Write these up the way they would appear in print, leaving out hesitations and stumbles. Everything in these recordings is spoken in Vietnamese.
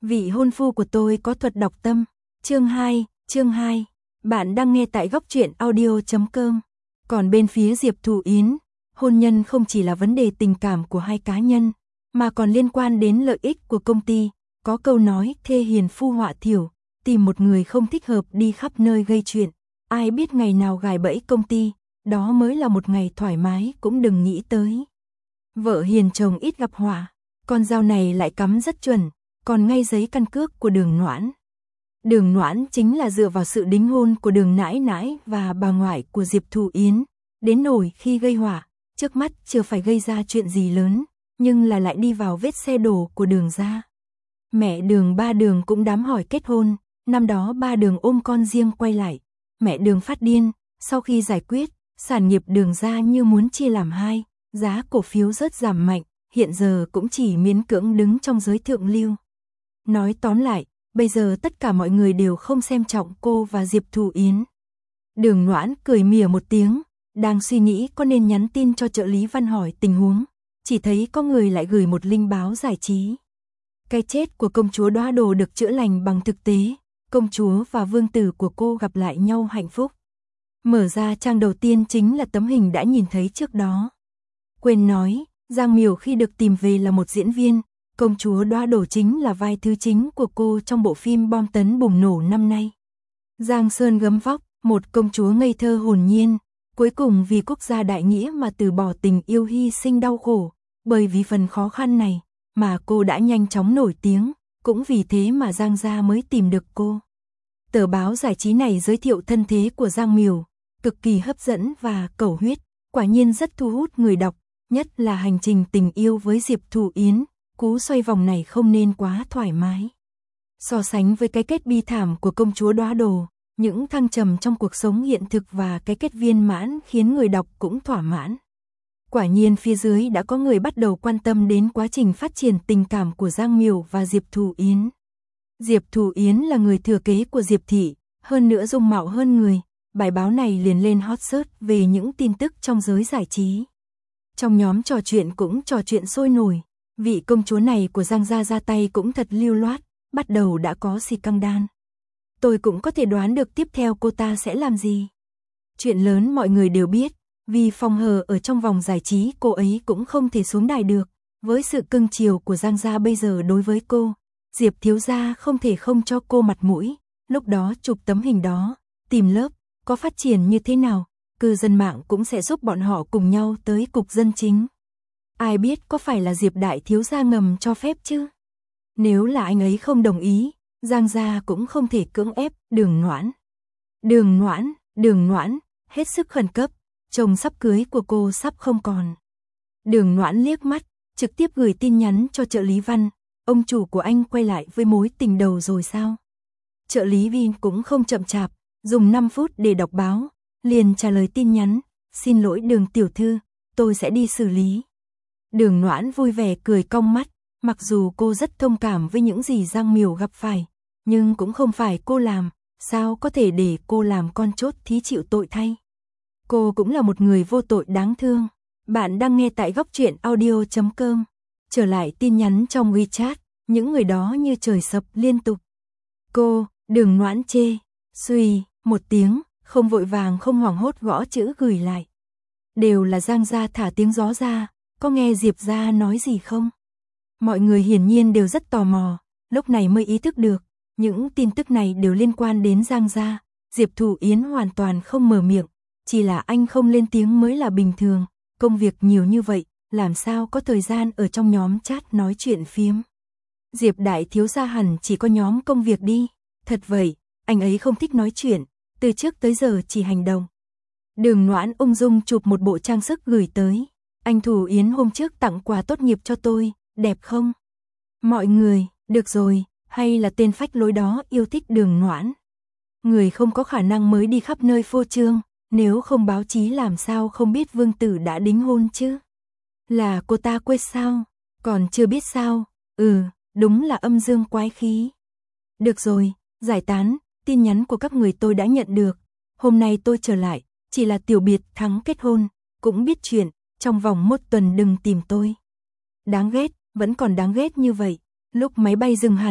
Vị hôn phu của tôi có thuật đọc tâm. Chương 2. Bạn đang nghe tại góc truyện audio.com. Còn bên phía Diệp Thù Yến, hôn nhân không chỉ là vấn đề tình cảm của hai cá nhân, mà còn liên quan đến lợi ích của công ty. Có câu nói thê hiền phu họa thiểu, tìm một người không thích hợp đi khắp nơi gây chuyện. Ai biết ngày nào gài bẫy công ty, đó mới là một ngày thoải mái cũng đừng nghĩ tới. Vợ hiền chồng ít gặp họa, con dao này lại cắm rất chuẩn, còn ngay giấy căn cước của Đường Noãn. Đường Noãn chính là dựa vào sự đính hôn của Đường nãi nãi và bà ngoại của Diệp Thù Yến, đến nổi khi gây họa, trước mắt chưa phải gây ra chuyện gì lớn, nhưng là lại đi vào vết xe đổ của Đường gia. Mẹ Đường ba Đường cũng đám hỏi kết hôn, năm đó ba Đường ôm con riêng quay lại, mẹ Đường phát điên, sau khi giải quyết, sản nghiệp Đường gia như muốn chia làm hai, giá cổ phiếu rất giảm mạnh, hiện giờ cũng chỉ miễn cưỡng đứng trong giới thượng lưu. Nói tóm lại, bây giờ tất cả mọi người đều không xem trọng cô và Diệp Thù Yến. Đường Noãn cười mỉa một tiếng, đang suy nghĩ có nên nhắn tin cho trợ lý Văn hỏi tình huống, chỉ thấy có người lại gửi một link báo giải trí. Cái chết của công chúa Đóa Đồ được chữa lành bằng thực tế, công chúa và vương tử của cô gặp lại nhau hạnh phúc. Mở ra trang đầu tiên chính là tấm hình đã nhìn thấy trước đó. Quên nói, Giang Miểu khi được tìm về là một diễn viên, công chúa Đóa Đồ chính là vai thứ chính của cô trong bộ phim bom tấn bùng nổ năm nay. Giang Sơn gấm vóc, một công chúa ngây thơ hồn nhiên, cuối cùng vì quốc gia đại nghĩa mà từ bỏ tình yêu hy sinh đau khổ, bởi vì phần khó khăn này mà cô đã nhanh chóng nổi tiếng, cũng vì thế mà Giang gia mới tìm được cô. Tờ báo giải trí này giới thiệu thân thế của Giang Miểu, cực kỳ hấp dẫn và cầu huyết, quả nhiên rất thu hút người đọc, nhất là hành trình tình yêu với Diệp Thù Yến, cú xoay vòng này không nên quá thoải mái. So sánh với cái kết bi thảm của công chúa Đóa Đồ, những thăng trầm trong cuộc sống hiện thực và cái kết viên mãn khiến người đọc cũng thỏa mãn. Quả nhiên phía dưới đã có người bắt đầu quan tâm đến quá trình phát triển tình cảm của Giang Miểu và Diệp Thù Yến. Diệp Thù Yến là người thừa kế của Diệp thị, hơn nữa dung mạo hơn người, bài báo này liền lên hot search về những tin tức trong giới giải trí. Trong nhóm trò chuyện cũng trò chuyện sôi nổi, vị công chúa này của Giang gia ra tay cũng thật lưu loát, bắt đầu đã có xì căng đan. Tôi cũng có thể đoán được tiếp theo cô ta sẽ làm gì. Chuyện lớn mọi người đều biết, vì phòng hờ ở trong vòng giải trí cô ấy cũng không thể xuống đài được, với sự cưng chiều của Giang gia bây giờ đối với cô, Diệp thiếu gia không thể không cho cô mặt mũi, lúc đó chụp tấm hình đó, tìm lớp, có phát triển như thế nào, cư dân mạng cũng sẽ giúp bọn họ cùng nhau tới cục dân chính. Ai biết có phải là Diệp đại thiếu gia ngầm cho phép chứ? Nếu là anh ấy không đồng ý, Giang gia cũng không thể cưỡng ép. Đường Noãn, hết sức khẩn cấp, chồng sắp cưới của cô sắp không còn. Đường Noãn liếc mắt, trực tiếp gửi tin nhắn cho trợ lý Văn, ông chủ của anh quay lại với mối tình đầu rồi sao? Trợ lý Vin cũng không chậm chạp, dùng 5 phút để đọc báo, liền trả lời tin nhắn, xin lỗi Đường tiểu thư, tôi sẽ đi xử lý. Đường Noãn vui vẻ cười cong mắt, mặc dù cô rất thông cảm với những gì Giang Miểu gặp phải, nhưng cũng không phải cô làm, sao có thể để cô làm con chốt thí chịu tội thay. Cô cũng là một người vô tội đáng thương. Bạn đang nghe tại góc truyện audio.com. Trở lại tin nhắn trong WeChat, những người đó như trời sập liên tục. Cô, Đường Noãn chê, suy, một tiếng, không vội vàng không hoảng hốt gõ chữ gửi lại. Đều là Giang gia thả tiếng gió ra, có nghe Diệp gia nói gì không? Mọi người hiển nhiên đều rất tò mò, lúc này mới ý thức được, những tin tức này đều liên quan đến Giang gia, Diệp Thù Yến hoàn toàn không mở miệng, chỉ là anh không lên tiếng mới là bình thường, công việc nhiều như vậy, làm sao có thời gian ở trong nhóm chat nói chuyện phiếm. Diệp đại thiếu gia hẳn chỉ có nhóm công việc đi, thật vậy, anh ấy không thích nói chuyện, từ trước tới giờ chỉ hành động. Đường Noãn ung dung chụp một bộ trang sức gửi tới, anh Thù Yến hôm trước tặng quà tốt nghiệp cho tôi, đẹp không? Mọi người, được rồi, hay là tên phách lối đó yêu thích Đường Noãn. Người không có khả năng mới đi khắp nơi phô trương, nếu không báo chí làm sao không biết vương tử đã đính hôn chứ? Là cô ta quên sao? Còn chưa biết sao? Đúng là âm dương quái khí. Được rồi, giải tán, tin nhắn của các người tôi đã nhận được. Hôm nay tôi trở lại, chỉ là tiểu biệt thắng kết hôn, cũng biết chuyện, trong vòng 1 tuần đừng tìm tôi. Đáng ghét, vẫn còn đáng ghét như vậy. Lúc máy bay dừng hẳn,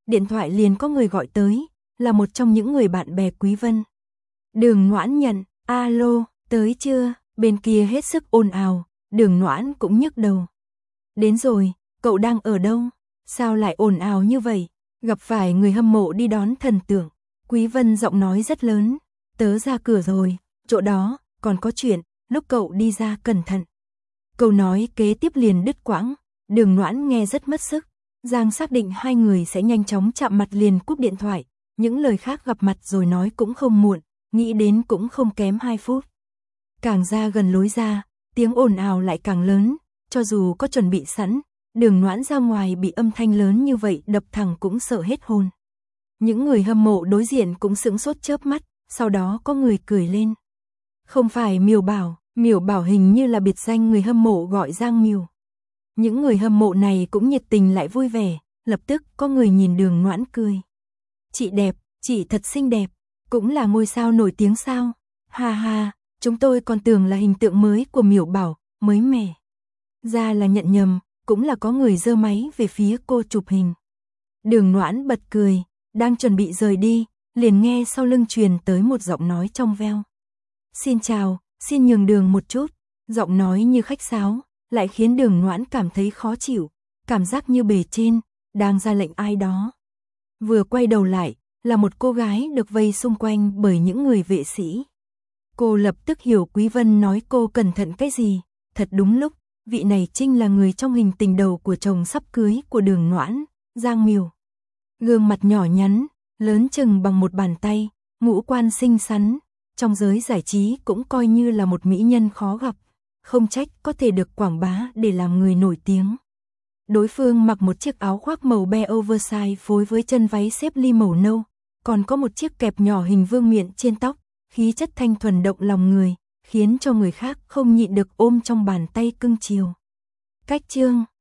điện thoại liền có người gọi tới, là một trong những người bạn bè Quý Vân. Đường Noãn nhận, alo, tới chưa, bên kia hết sức ồn ào, Đường Noãn cũng nhức đầu. Đến rồi, cậu đang ở đâu? Sao lại ồn ào như vậy? Gặp phải người hâm mộ đi đón thần tượng. Quý Vân giọng nói rất lớn, tớ ra cửa rồi, chỗ đó, còn có chuyện, lúc cậu đi ra cẩn thận. Câu nói kế tiếp liền đứt quãng, Đường Noãn nghe rất mất sức. Giang xác định hai người sẽ nhanh chóng chạm mặt liền cúp điện thoại, những lời khác gặp mặt rồi nói cũng không muộn, nghĩ đến cũng không kém 2 phút. Càng ra gần lối ra, tiếng ồn ào lại càng lớn, cho dù có chuẩn bị sẵn, Đường Noãn ra ngoài bị âm thanh lớn như vậy đập thẳng cũng sợ hết hồn. Những người hâm mộ đối diện cũng sững sốt chớp mắt, sau đó có người cười lên. Không phải Miểu Bảo hình như là biệt danh người hâm mộ gọi Giang Miểu. Những người hâm mộ này cũng nhiệt tình lại vui vẻ, lập tức có người nhìn Đường Noãn cười. Chị đẹp, chị thật xinh đẹp, cũng là ngôi sao nổi tiếng sao? Ha ha, chúng tôi còn tưởng là hình tượng mới của Miểu Bảo, mới mẻ. Ra là nhận nhầm, cũng là có người giơ máy về phía cô chụp hình. Đường Noãn bật cười, đang chuẩn bị rời đi, liền nghe sau lưng truyền tới một giọng nói trong veo. Xin chào, xin nhường đường một chút, giọng nói như khách sáo, lại khiến Đường Noãn cảm thấy khó chịu, cảm giác như bề trên, đang ra lệnh ai đó. Vừa quay đầu lại, là một cô gái được vây xung quanh bởi những người vệ sĩ. Cô lập tức hiểu Quý Vân nói cô cẩn thận cái gì, thật đúng lúc, vị này chính là người trong hình tình đầu của chồng sắp cưới của Đường Noãn, Giang Miểu. Gương mặt nhỏ nhắn, lớn chừng bằng một bàn tay, ngũ quan xinh xắn, trong giới giải trí cũng coi như là một mỹ nhân khó gặp, không trách có thể được quảng bá để làm người nổi tiếng. Đối phương mặc một chiếc áo khoác màu be oversize phối với chân váy xếp ly màu nâu, còn có một chiếc kẹp nhỏ hình vương miện trên tóc, khí chất thanh thuần động lòng người, khiến cho người khác không nhịn được ôm trong bàn tay cưng chiều. Cách chương